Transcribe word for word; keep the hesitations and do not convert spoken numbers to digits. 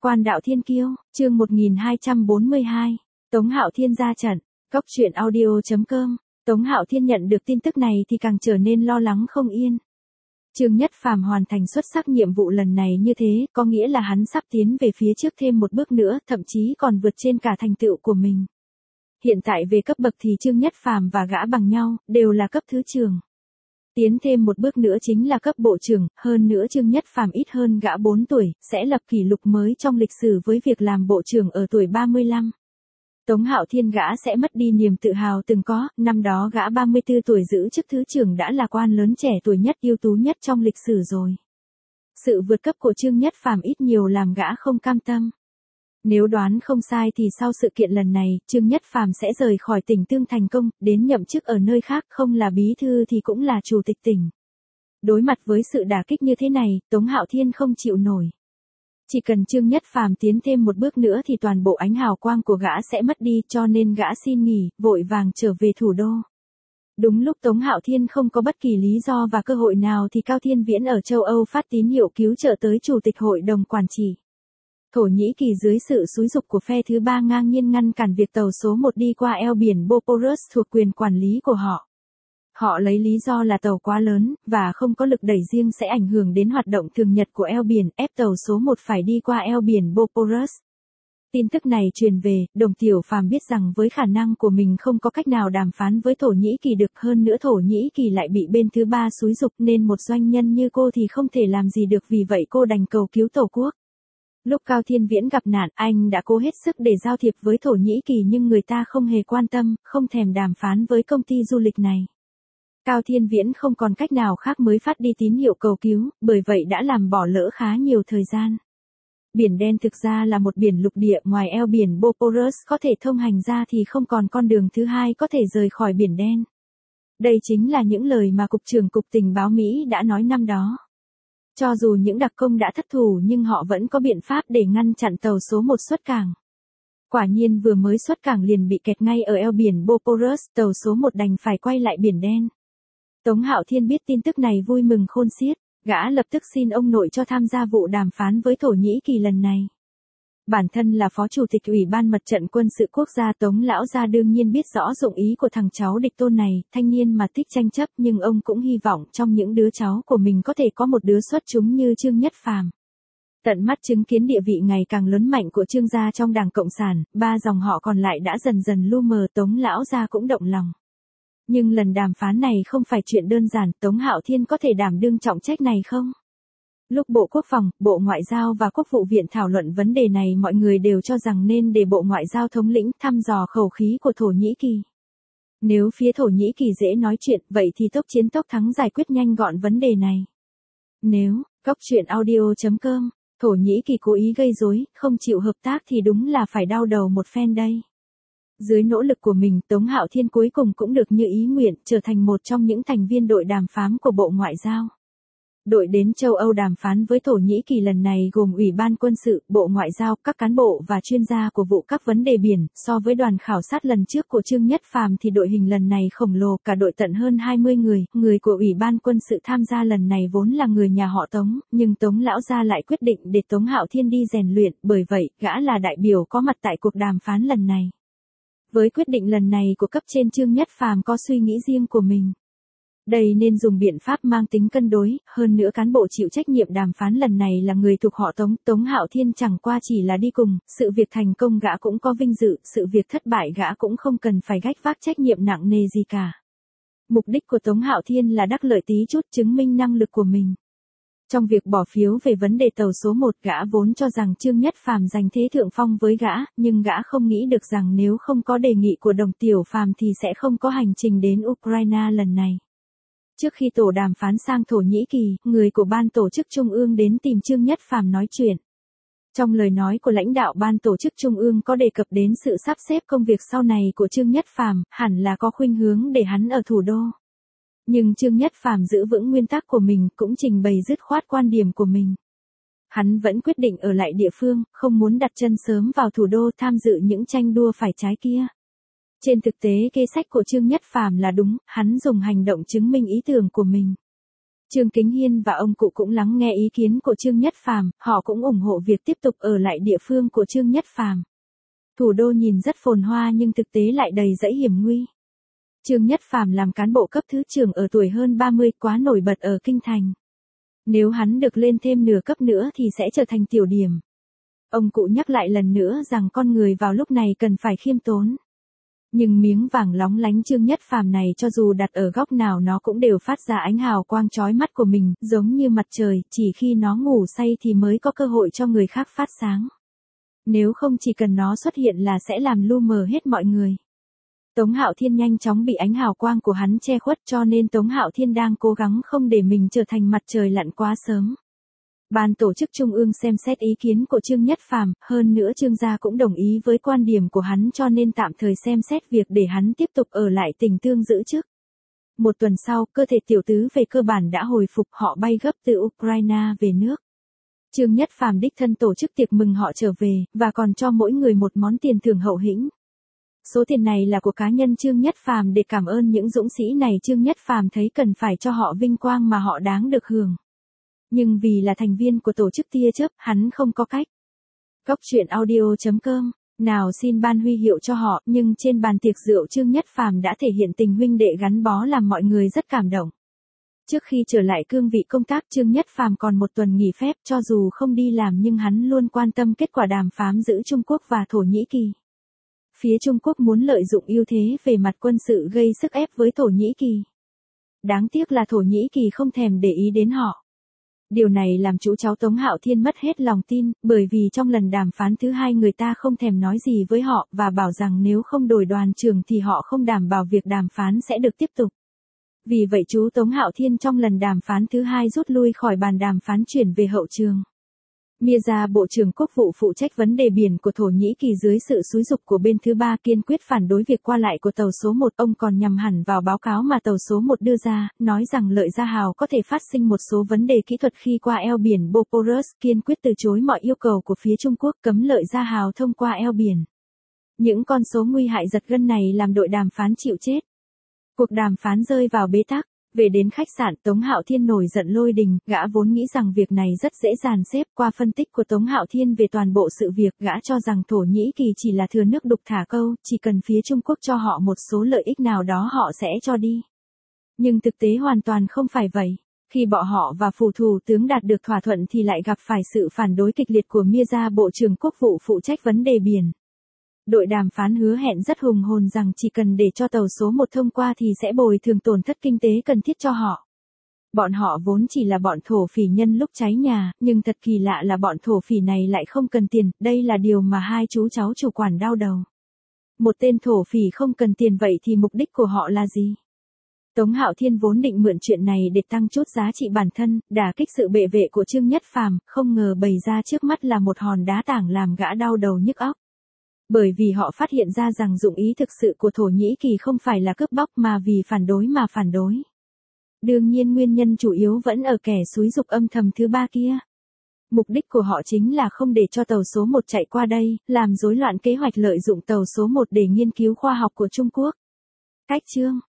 Quan đạo thiên kiêu, chương một nghìn hai trăm bốn mươi hai, Tống Hạo Thiên ra trận, Cốc truyện audio chấm com. Tống Hạo Thiên nhận được tin tức này thì càng trở nên lo lắng không yên. Trương Nhất Phàm hoàn thành xuất sắc nhiệm vụ lần này như thế, có nghĩa là hắn sắp tiến về phía trước thêm một bước nữa, thậm chí còn vượt trên cả thành tựu của mình. Hiện tại về cấp bậc thì Trương Nhất Phàm và gã bằng nhau, đều là cấp thứ trưởng. Tiến thêm một bước nữa chính là cấp bộ trưởng, hơn nữa Trương Nhất Phàm ít hơn gã bốn tuổi, sẽ lập kỷ lục mới trong lịch sử với việc làm bộ trưởng ở tuổi ba mươi lăm. Tống Hạo Thiên gã sẽ mất đi niềm tự hào từng có, năm đó gã ba mươi tư tuổi giữ chức thứ trưởng đã là quan lớn trẻ tuổi nhất ưu tú nhất trong lịch sử rồi. Sự vượt cấp của Trương Nhất Phàm ít nhiều làm gã không cam tâm. Nếu đoán không sai thì sau sự kiện lần này, Trương Nhất Phàm sẽ rời khỏi tỉnh Tương thành công, đến nhậm chức ở nơi khác, không là bí thư thì cũng là chủ tịch tỉnh. Đối mặt với sự đả kích như thế này, Tống Hạo Thiên không chịu nổi. Chỉ cần Trương Nhất Phàm tiến thêm một bước nữa thì toàn bộ ánh hào quang của gã sẽ mất đi, cho nên gã xin nghỉ, vội vàng trở về thủ đô. Đúng lúc Tống Hạo Thiên không có bất kỳ lý do và cơ hội nào thì Cao Thiên Viễn ở châu Âu phát tín hiệu cứu trợ tới Chủ tịch Hội đồng Quản trị. Thổ Nhĩ Kỳ dưới sự xúi giục của phe thứ ba ngang nhiên ngăn cản việc tàu số một đi qua eo biển Bosporus thuộc quyền quản lý của họ. Họ lấy lý do là tàu quá lớn, và không có lực đẩy riêng sẽ ảnh hưởng đến hoạt động thường nhật của eo biển, ép tàu số một phải đi qua eo biển Bosporus. Tin tức này truyền về, Đồng Tiểu Phàm biết rằng với khả năng của mình không có cách nào đàm phán với Thổ Nhĩ Kỳ được, hơn nữa Thổ Nhĩ Kỳ lại bị bên thứ ba xúi giục nên một doanh nhân như cô thì không thể làm gì được, vì vậy cô đành cầu cứu Tổ quốc. Lúc Cao Thiên Viễn gặp nạn, anh đã cố hết sức để giao thiệp với Thổ Nhĩ Kỳ nhưng người ta không hề quan tâm, không thèm đàm phán với công ty du lịch này. Cao Thiên Viễn không còn cách nào khác mới phát đi tín hiệu cầu cứu, bởi vậy đã làm bỏ lỡ khá nhiều thời gian. Biển Đen thực ra là một biển lục địa, ngoài eo biển Bosporus có thể thông hành ra thì không còn con đường thứ hai có thể rời khỏi Biển Đen. Đây chính là những lời mà Cục trưởng Cục Tình báo Mỹ đã nói năm đó. Cho dù những đặc công đã thất thủ nhưng họ vẫn có biện pháp để ngăn chặn tàu số một xuất cảng. Quả nhiên vừa mới xuất cảng liền bị kẹt ngay ở eo biển Bosporus, tàu số một đành phải quay lại Biển Đen. Tống Hạo Thiên biết tin tức này vui mừng khôn xiết, gã lập tức xin ông nội cho tham gia vụ đàm phán với Thổ Nhĩ Kỳ lần này. Bản thân là phó chủ tịch Ủy ban Mặt trận Quân sự Quốc gia, Tống lão gia đương nhiên biết rõ dụng ý của thằng cháu địch tôn này, thanh niên mà thích tranh chấp, nhưng ông cũng hy vọng trong những đứa cháu của mình có thể có một đứa xuất chúng như Trương Nhất Phàm. Tận mắt chứng kiến địa vị ngày càng lớn mạnh của Trương gia trong Đảng Cộng sản, ba dòng họ còn lại đã dần dần lu mờ, Tống lão gia cũng động lòng. Nhưng lần đàm phán này không phải chuyện đơn giản, Tống Hạo Thiên có thể đảm đương trọng trách này không? Lúc Bộ Quốc phòng, Bộ Ngoại giao và Quốc vụ viện thảo luận vấn đề này, mọi người đều cho rằng nên để Bộ Ngoại giao thống lĩnh thăm dò khẩu khí của Thổ Nhĩ Kỳ. Nếu phía Thổ Nhĩ Kỳ dễ nói chuyện, vậy thì tốc chiến tốc thắng giải quyết nhanh gọn vấn đề này. Nếu, Cốc truyện audio chấm com, Thổ Nhĩ Kỳ cố ý gây rối, không chịu hợp tác thì đúng là phải đau đầu một phen đây. Dưới nỗ lực của mình, Tống Hạo Thiên cuối cùng cũng được như ý nguyện, trở thành một trong những thành viên đội đàm phán của Bộ Ngoại giao. Đội đến châu Âu đàm phán với Thổ Nhĩ Kỳ lần này gồm Ủy ban Quân sự, Bộ Ngoại giao, các cán bộ và chuyên gia của vụ các vấn đề biển. So với đoàn khảo sát lần trước của Trương Nhất Phàm thì đội hình lần này khổng lồ, cả đội tận hơn hai mươi người. Người của Ủy ban Quân sự tham gia lần này vốn là người nhà họ Tống, nhưng Tống lão gia lại quyết định để Tống Hạo Thiên đi rèn luyện, bởi vậy gã là đại biểu có mặt tại cuộc đàm phán lần này. Với quyết định lần này của cấp trên, Trương Nhất Phàm có suy nghĩ riêng của mình. Đây nên dùng biện pháp mang tính cân đối, hơn nữa cán bộ chịu trách nhiệm đàm phán lần này là người thuộc họ Tống, Tống Hạo Thiên chẳng qua chỉ là đi cùng, sự việc thành công gã cũng có vinh dự, sự việc thất bại gã cũng không cần phải gánh vác trách nhiệm nặng nề gì cả. Mục đích của Tống Hạo Thiên là đắc lợi tí chút, chứng minh năng lực của mình. Trong việc bỏ phiếu về vấn đề tàu số một, gã vốn cho rằng Trương Nhất Phàm giành thế thượng phong với gã, nhưng gã không nghĩ được rằng nếu không có đề nghị của Đồng Tiểu Phàm thì sẽ không có hành trình đến Ukraine lần này. Trước khi tổ đàm phán sang Thổ Nhĩ Kỳ, người của ban tổ chức Trung ương đến tìm Trương Nhất Phàm nói chuyện. Trong lời nói của lãnh đạo ban tổ chức Trung ương có đề cập đến sự sắp xếp công việc sau này của Trương Nhất Phàm, hẳn là có khuynh hướng để hắn ở thủ đô. Nhưng Trương Nhất Phàm giữ vững nguyên tắc của mình, cũng trình bày dứt khoát quan điểm của mình. Hắn vẫn quyết định ở lại địa phương, không muốn đặt chân sớm vào thủ đô tham dự những tranh đua phải trái kia. Trên thực tế kế sách của Trương Nhất Phàm là đúng, hắn dùng hành động chứng minh ý tưởng của mình. Trương Kính Hiên và ông cụ cũng lắng nghe ý kiến của Trương Nhất Phàm, họ cũng ủng hộ việc tiếp tục ở lại địa phương của Trương Nhất Phàm. Thủ đô nhìn rất phồn hoa nhưng thực tế lại đầy dẫy hiểm nguy. Trương Nhất Phàm làm cán bộ cấp thứ trưởng ở tuổi hơn ba mươi, quá nổi bật ở kinh thành. Nếu hắn được lên thêm nửa cấp nữa thì sẽ trở thành tiểu điểm. Ông cụ nhắc lại lần nữa rằng con người vào lúc này cần phải khiêm tốn. Nhưng miếng vàng lóng lánh Trương Nhất Phàm này cho dù đặt ở góc nào nó cũng đều phát ra ánh hào quang chói mắt của mình, giống như mặt trời, chỉ khi nó ngủ say thì mới có cơ hội cho người khác phát sáng. Nếu không chỉ cần nó xuất hiện là sẽ làm lu mờ hết mọi người. Tống Hạo Thiên nhanh chóng bị ánh hào quang của hắn che khuất cho nên Tống Hạo Thiên đang cố gắng không để mình trở thành mặt trời lặn quá sớm. Ban tổ chức Trung ương xem xét ý kiến của Trương Nhất Phàm, hơn nữa Trương gia cũng đồng ý với quan điểm của hắn cho nên tạm thời xem xét việc để hắn tiếp tục ở lại Tỉnh Tương giữ chức. Một tuần sau, cơ thể tiểu tứ về cơ bản đã hồi phục, họ bay gấp từ Ukraine về nước. Trương Nhất Phàm đích thân tổ chức tiệc mừng họ trở về, và còn cho mỗi người một món tiền thưởng hậu hĩnh. Số tiền này là của cá nhân Trương Nhất Phàm để cảm ơn những dũng sĩ này. Trương Nhất Phàm thấy cần phải cho họ vinh quang mà họ đáng được hưởng. Nhưng vì là thành viên của tổ chức tia chớp, hắn không có cách. Góc truyện audio chấm com, nào xin ban huy hiệu cho họ, nhưng trên bàn tiệc rượu Trương Nhất Phàm đã thể hiện tình huynh đệ gắn bó làm mọi người rất cảm động. Trước khi trở lại cương vị công tác Trương Nhất Phàm còn một tuần nghỉ phép, cho dù không đi làm nhưng hắn luôn quan tâm kết quả đàm phán giữa Trung Quốc và Thổ Nhĩ Kỳ. Phía Trung Quốc muốn lợi dụng ưu thế về mặt quân sự gây sức ép với Thổ Nhĩ Kỳ. Đáng tiếc là Thổ Nhĩ Kỳ không thèm để ý đến họ. Điều này làm chú cháu Tống Hạo Thiên mất hết lòng tin, bởi vì trong lần đàm phán thứ hai người ta không thèm nói gì với họ và bảo rằng nếu không đổi đoàn trưởng thì họ không đảm bảo việc đàm phán sẽ được tiếp tục. Vì vậy chú Tống Hạo Thiên trong lần đàm phán thứ hai rút lui khỏi bàn đàm phán chuyển về hậu trường. Mirza Bộ trưởng Quốc vụ phụ trách vấn đề biển của Thổ Nhĩ Kỳ dưới sự xúi giục của bên thứ ba kiên quyết phản đối việc qua lại của tàu số một. Ông còn nhằm hẳn vào báo cáo mà tàu số một đưa ra, nói rằng Lợi Gia Hào có thể phát sinh một số vấn đề kỹ thuật khi qua eo biển Bosporus, kiên quyết từ chối mọi yêu cầu của phía Trung Quốc cấm Lợi Gia Hào thông qua eo biển. Những con số nguy hại giật gân này làm đội đàm phán chịu chết. Cuộc đàm phán rơi vào bế tắc. Về đến khách sạn, Tống Hạo Thiên nổi giận lôi đình, gã vốn nghĩ rằng việc này rất dễ dàn xếp. Qua phân tích của Tống Hạo Thiên về toàn bộ sự việc, gã cho rằng Thổ Nhĩ Kỳ chỉ là thừa nước đục thả câu, chỉ cần phía Trung Quốc cho họ một số lợi ích nào đó họ sẽ cho đi. Nhưng thực tế hoàn toàn không phải vậy. Khi bọn họ và phủ thủ tướng đạt được thỏa thuận thì lại gặp phải sự phản đối kịch liệt của Mirza Bộ trưởng Quốc vụ phụ trách vấn đề biển. Đội đàm phán hứa hẹn rất hùng hồn rằng chỉ cần để cho tàu số một thông qua thì sẽ bồi thường tổn thất kinh tế cần thiết cho họ. Bọn họ vốn chỉ là bọn thổ phỉ nhân lúc cháy nhà, nhưng thật kỳ lạ là bọn thổ phỉ này lại không cần tiền, đây là điều mà hai chú cháu chủ quản đau đầu. Một tên thổ phỉ không cần tiền vậy thì mục đích của họ là gì? Tống Hạo Thiên vốn định mượn chuyện này để tăng chút giá trị bản thân, đả kích sự bệ vệ của Trương Nhất Phàm, không ngờ bày ra trước mắt là một hòn đá tảng làm gã đau đầu nhức óc. Bởi vì họ phát hiện ra rằng dụng ý thực sự của Thổ Nhĩ Kỳ không phải là cướp bóc mà vì phản đối mà phản đối. Đương nhiên nguyên nhân chủ yếu vẫn ở kẻ xúi giục âm thầm thứ ba kia. Mục đích của họ chính là không để cho tàu số một chạy qua đây, làm rối loạn kế hoạch lợi dụng tàu số một để nghiên cứu khoa học của Trung Quốc. Cách chương